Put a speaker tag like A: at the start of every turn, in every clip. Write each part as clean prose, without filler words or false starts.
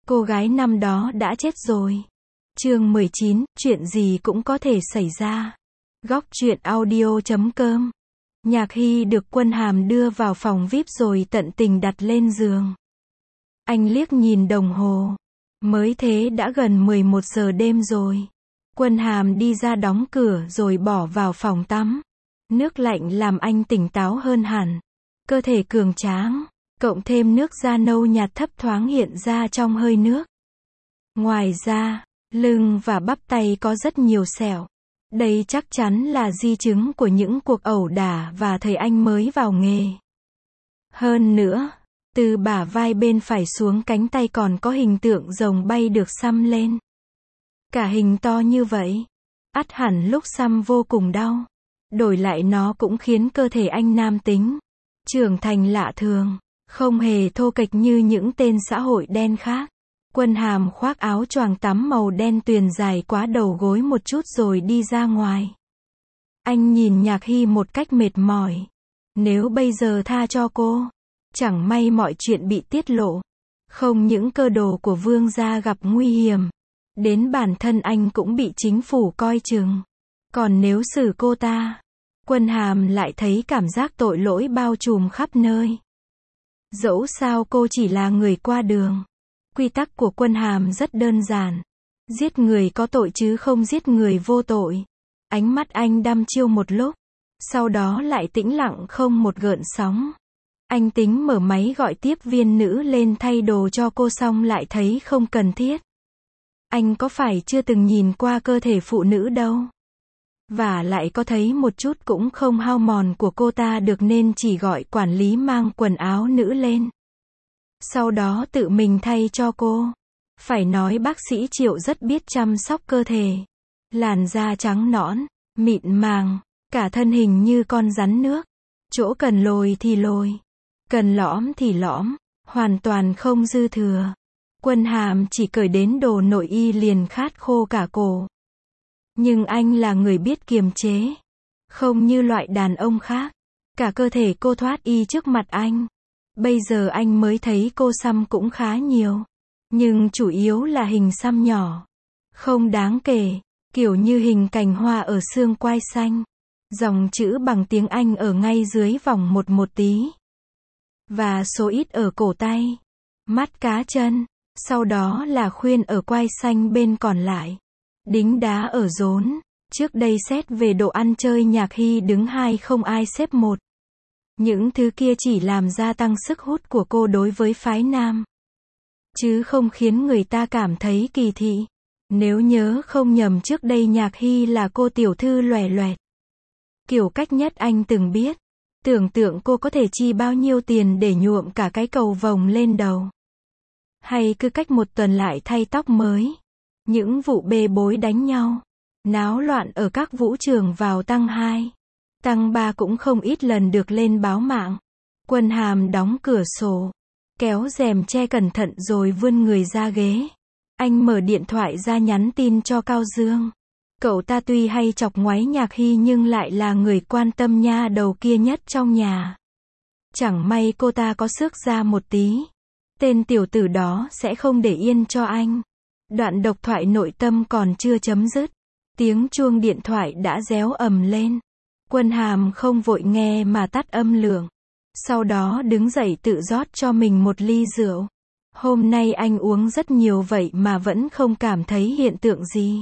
A: Cô gái năm đó đã chết rồi. Chương 19, chuyện gì cũng có thể xảy ra. Góc truyện audio.com. Nhạc Hy được Quân Hàm đưa vào phòng VIP rồi tận tình đặt lên giường. Anh liếc nhìn đồng hồ. Mới thế đã gần 11 giờ đêm rồi. Quân Hàm đi ra đóng cửa rồi bỏ vào phòng tắm. Nước lạnh làm anh tỉnh táo hơn hẳn. Cơ thể cường tráng, cộng thêm nước da nâu nhạt thấp thoáng hiện ra trong hơi nước. Ngoài ra, lưng và bắp tay có rất nhiều sẹo. Đây chắc chắn là di chứng của những cuộc ẩu đả và thời anh mới vào nghề. Hơn nữa, từ bả vai bên phải xuống cánh tay còn có hình tượng rồng bay được xăm lên. Cả hình to như vậy, ắt hẳn lúc xăm vô cùng đau. Đổi lại nó cũng khiến cơ thể anh nam tính, trưởng thành lạ thường, không hề thô kệch như những tên xã hội đen khác. Quân Hàm khoác áo choàng tắm màu đen tuyền dài quá đầu gối một chút rồi đi ra ngoài. Anh nhìn Nhạc Hy một cách mệt mỏi. Nếu bây giờ tha cho cô, chẳng may mọi chuyện bị tiết lộ. Không những cơ đồ của vương gia gặp nguy hiểm, đến bản thân anh cũng bị chính phủ coi chừng. Còn nếu xử cô ta, Quân Hàm lại thấy cảm giác tội lỗi bao trùm khắp nơi. Dẫu sao cô chỉ là người qua đường. Quy tắc của Quân Hàm rất đơn giản. Giết người có tội chứ không giết người vô tội. Ánh mắt anh đăm chiêu một lúc. Sau đó lại tĩnh lặng không một gợn sóng. Anh tính mở máy gọi tiếp viên nữ lên thay đồ cho cô xong lại thấy không cần thiết. Anh có phải chưa từng nhìn qua cơ thể phụ nữ đâu. Và lại có thấy một chút cũng không hao mòn của cô ta được nên chỉ gọi quản lý mang quần áo nữ lên. Sau đó tự mình thay cho cô. Phải nói bác sĩ Triệu rất biết chăm sóc cơ thể. Làn da trắng nõn, mịn màng, cả thân hình như con rắn nước. Chỗ cần lồi thì lồi, cần lõm thì lõm, hoàn toàn không dư thừa. Quân Hàm chỉ cởi đến đồ nội y liền khát khô cả cổ. Nhưng anh là người biết kiềm chế. Không như loại đàn ông khác. Cả cơ thể cô thoát y trước mặt anh. Bây giờ anh mới thấy cô xăm cũng khá nhiều. Nhưng chủ yếu là hình xăm nhỏ. Không đáng kể. Kiểu như hình cành hoa ở xương quai xanh. Dòng chữ bằng tiếng Anh ở ngay dưới vòng một tí. Và số ít ở cổ tay. Mắt cá chân. Sau đó là khuyên ở quai xanh bên còn lại. Đính đá ở rốn. Trước đây xét về độ ăn chơi Nhạc Hy đứng 2 không ai xếp 1. Những thứ kia chỉ làm gia tăng sức hút của cô đối với phái nam. Chứ không khiến người ta cảm thấy kỳ thị. Nếu nhớ không nhầm trước đây Nhạc Hy là cô tiểu thư loẻ loẹt. Kiểu cách nhất anh từng biết. Tưởng tượng cô có thể chi bao nhiêu tiền để nhuộm cả cái cầu vồng lên đầu. Hay cứ cách một tuần lại thay tóc mới. Những vụ bê bối đánh nhau, náo loạn ở các vũ trường vào tăng 2, tăng 3 cũng không ít lần được lên báo mạng. Quân Hàm đóng cửa sổ, kéo rèm che cẩn thận rồi vươn người ra ghế. Anh mở điện thoại ra nhắn tin cho Cao Dương. Cậu ta tuy hay chọc ngoáy Nhạc Hy nhưng lại là người quan tâm nha đầu kia nhất trong nhà. Chẳng may cô ta có xước ra một tí. Tên tiểu tử đó sẽ không để yên cho anh. Đoạn độc thoại nội tâm còn chưa chấm dứt. Tiếng chuông điện thoại đã réo ầm lên. Quân Hàm không vội nghe mà tắt âm lượng. Sau đó đứng dậy tự rót cho mình một ly rượu. Hôm nay anh uống rất nhiều vậy mà vẫn không cảm thấy hiện tượng gì.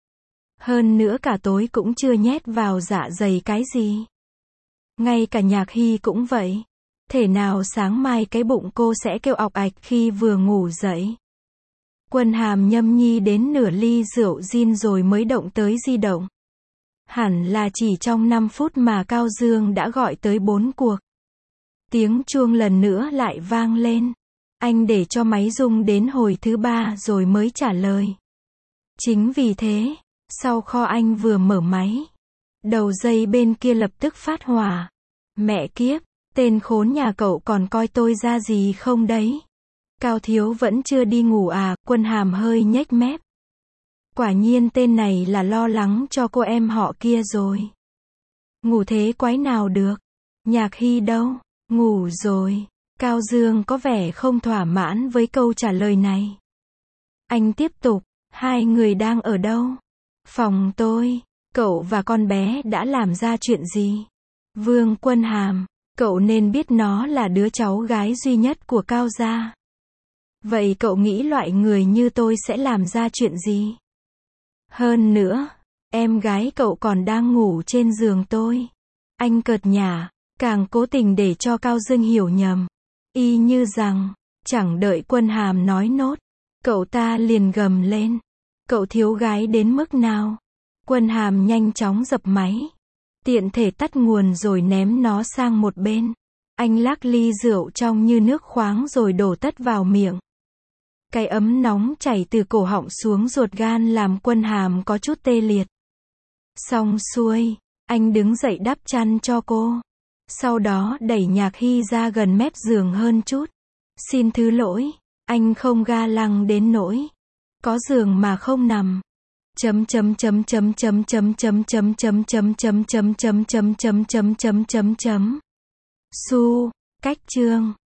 A: Hơn nữa cả tối cũng chưa nhét vào dạ dày cái gì. Ngay cả Nhạc Hy cũng vậy. Thể nào sáng mai cái bụng cô sẽ kêu ọc ạch khi vừa ngủ dậy. Quân Hàm nhâm nhi đến nửa ly rượu gin rồi mới động tới di động. Hẳn là chỉ trong 5 phút mà Cao Dương đã gọi tới 4 cuộc. Tiếng chuông lần nữa lại vang lên. Anh để cho máy rung đến hồi thứ 3 rồi mới trả lời. Chính vì thế, sau kho anh vừa mở máy, đầu dây bên kia lập tức phát hỏa. Mẹ kiếp, tên khốn nhà cậu còn coi tôi ra gì không đấy? Cao thiếu vẫn chưa đi ngủ à? Quân Hàm hơi nhếch mép. Quả nhiên tên này là lo lắng cho cô em họ kia rồi. Ngủ thế quái nào được? Nhạc Hy đâu? Ngủ rồi. Cao Dương có vẻ không thỏa mãn với câu trả lời này. Anh tiếp tục, hai người đang ở đâu? Phòng tôi. Cậu và con bé đã làm ra chuyện gì? Vương Quân Hàm, cậu nên biết nó là đứa cháu gái duy nhất của Cao gia. Vậy cậu nghĩ loại người như tôi sẽ làm ra chuyện gì? Hơn nữa, em gái cậu còn đang ngủ trên giường tôi. Anh cợt nhả, càng cố tình để cho Cao Dương hiểu nhầm. Y như rằng, chẳng đợi Quân Hàm nói nốt, cậu ta liền gầm lên. Cậu thiếu gái đến mức nào? Quân Hàm nhanh chóng dập máy. Tiện thể tắt nguồn rồi ném nó sang một bên. Anh lắc ly rượu trong như nước khoáng rồi đổ tất vào miệng. Cái ấm nóng chảy từ cổ họng xuống ruột gan làm Quân Hàm có chút tê liệt. Xong xuôi, anh đứng dậy đắp chăn cho cô. Sau đó đẩy Nhạc Hy ra gần mép giường hơn chút. Xin thứ lỗi, anh không ga lăng đến nỗi có giường mà không nằm. Chấm chấm chấm chấm chấm chấm chấm chấm chấm chấm chấm chấm chấm chấm chấm chấm chấm chấm chấm. Su, cách chương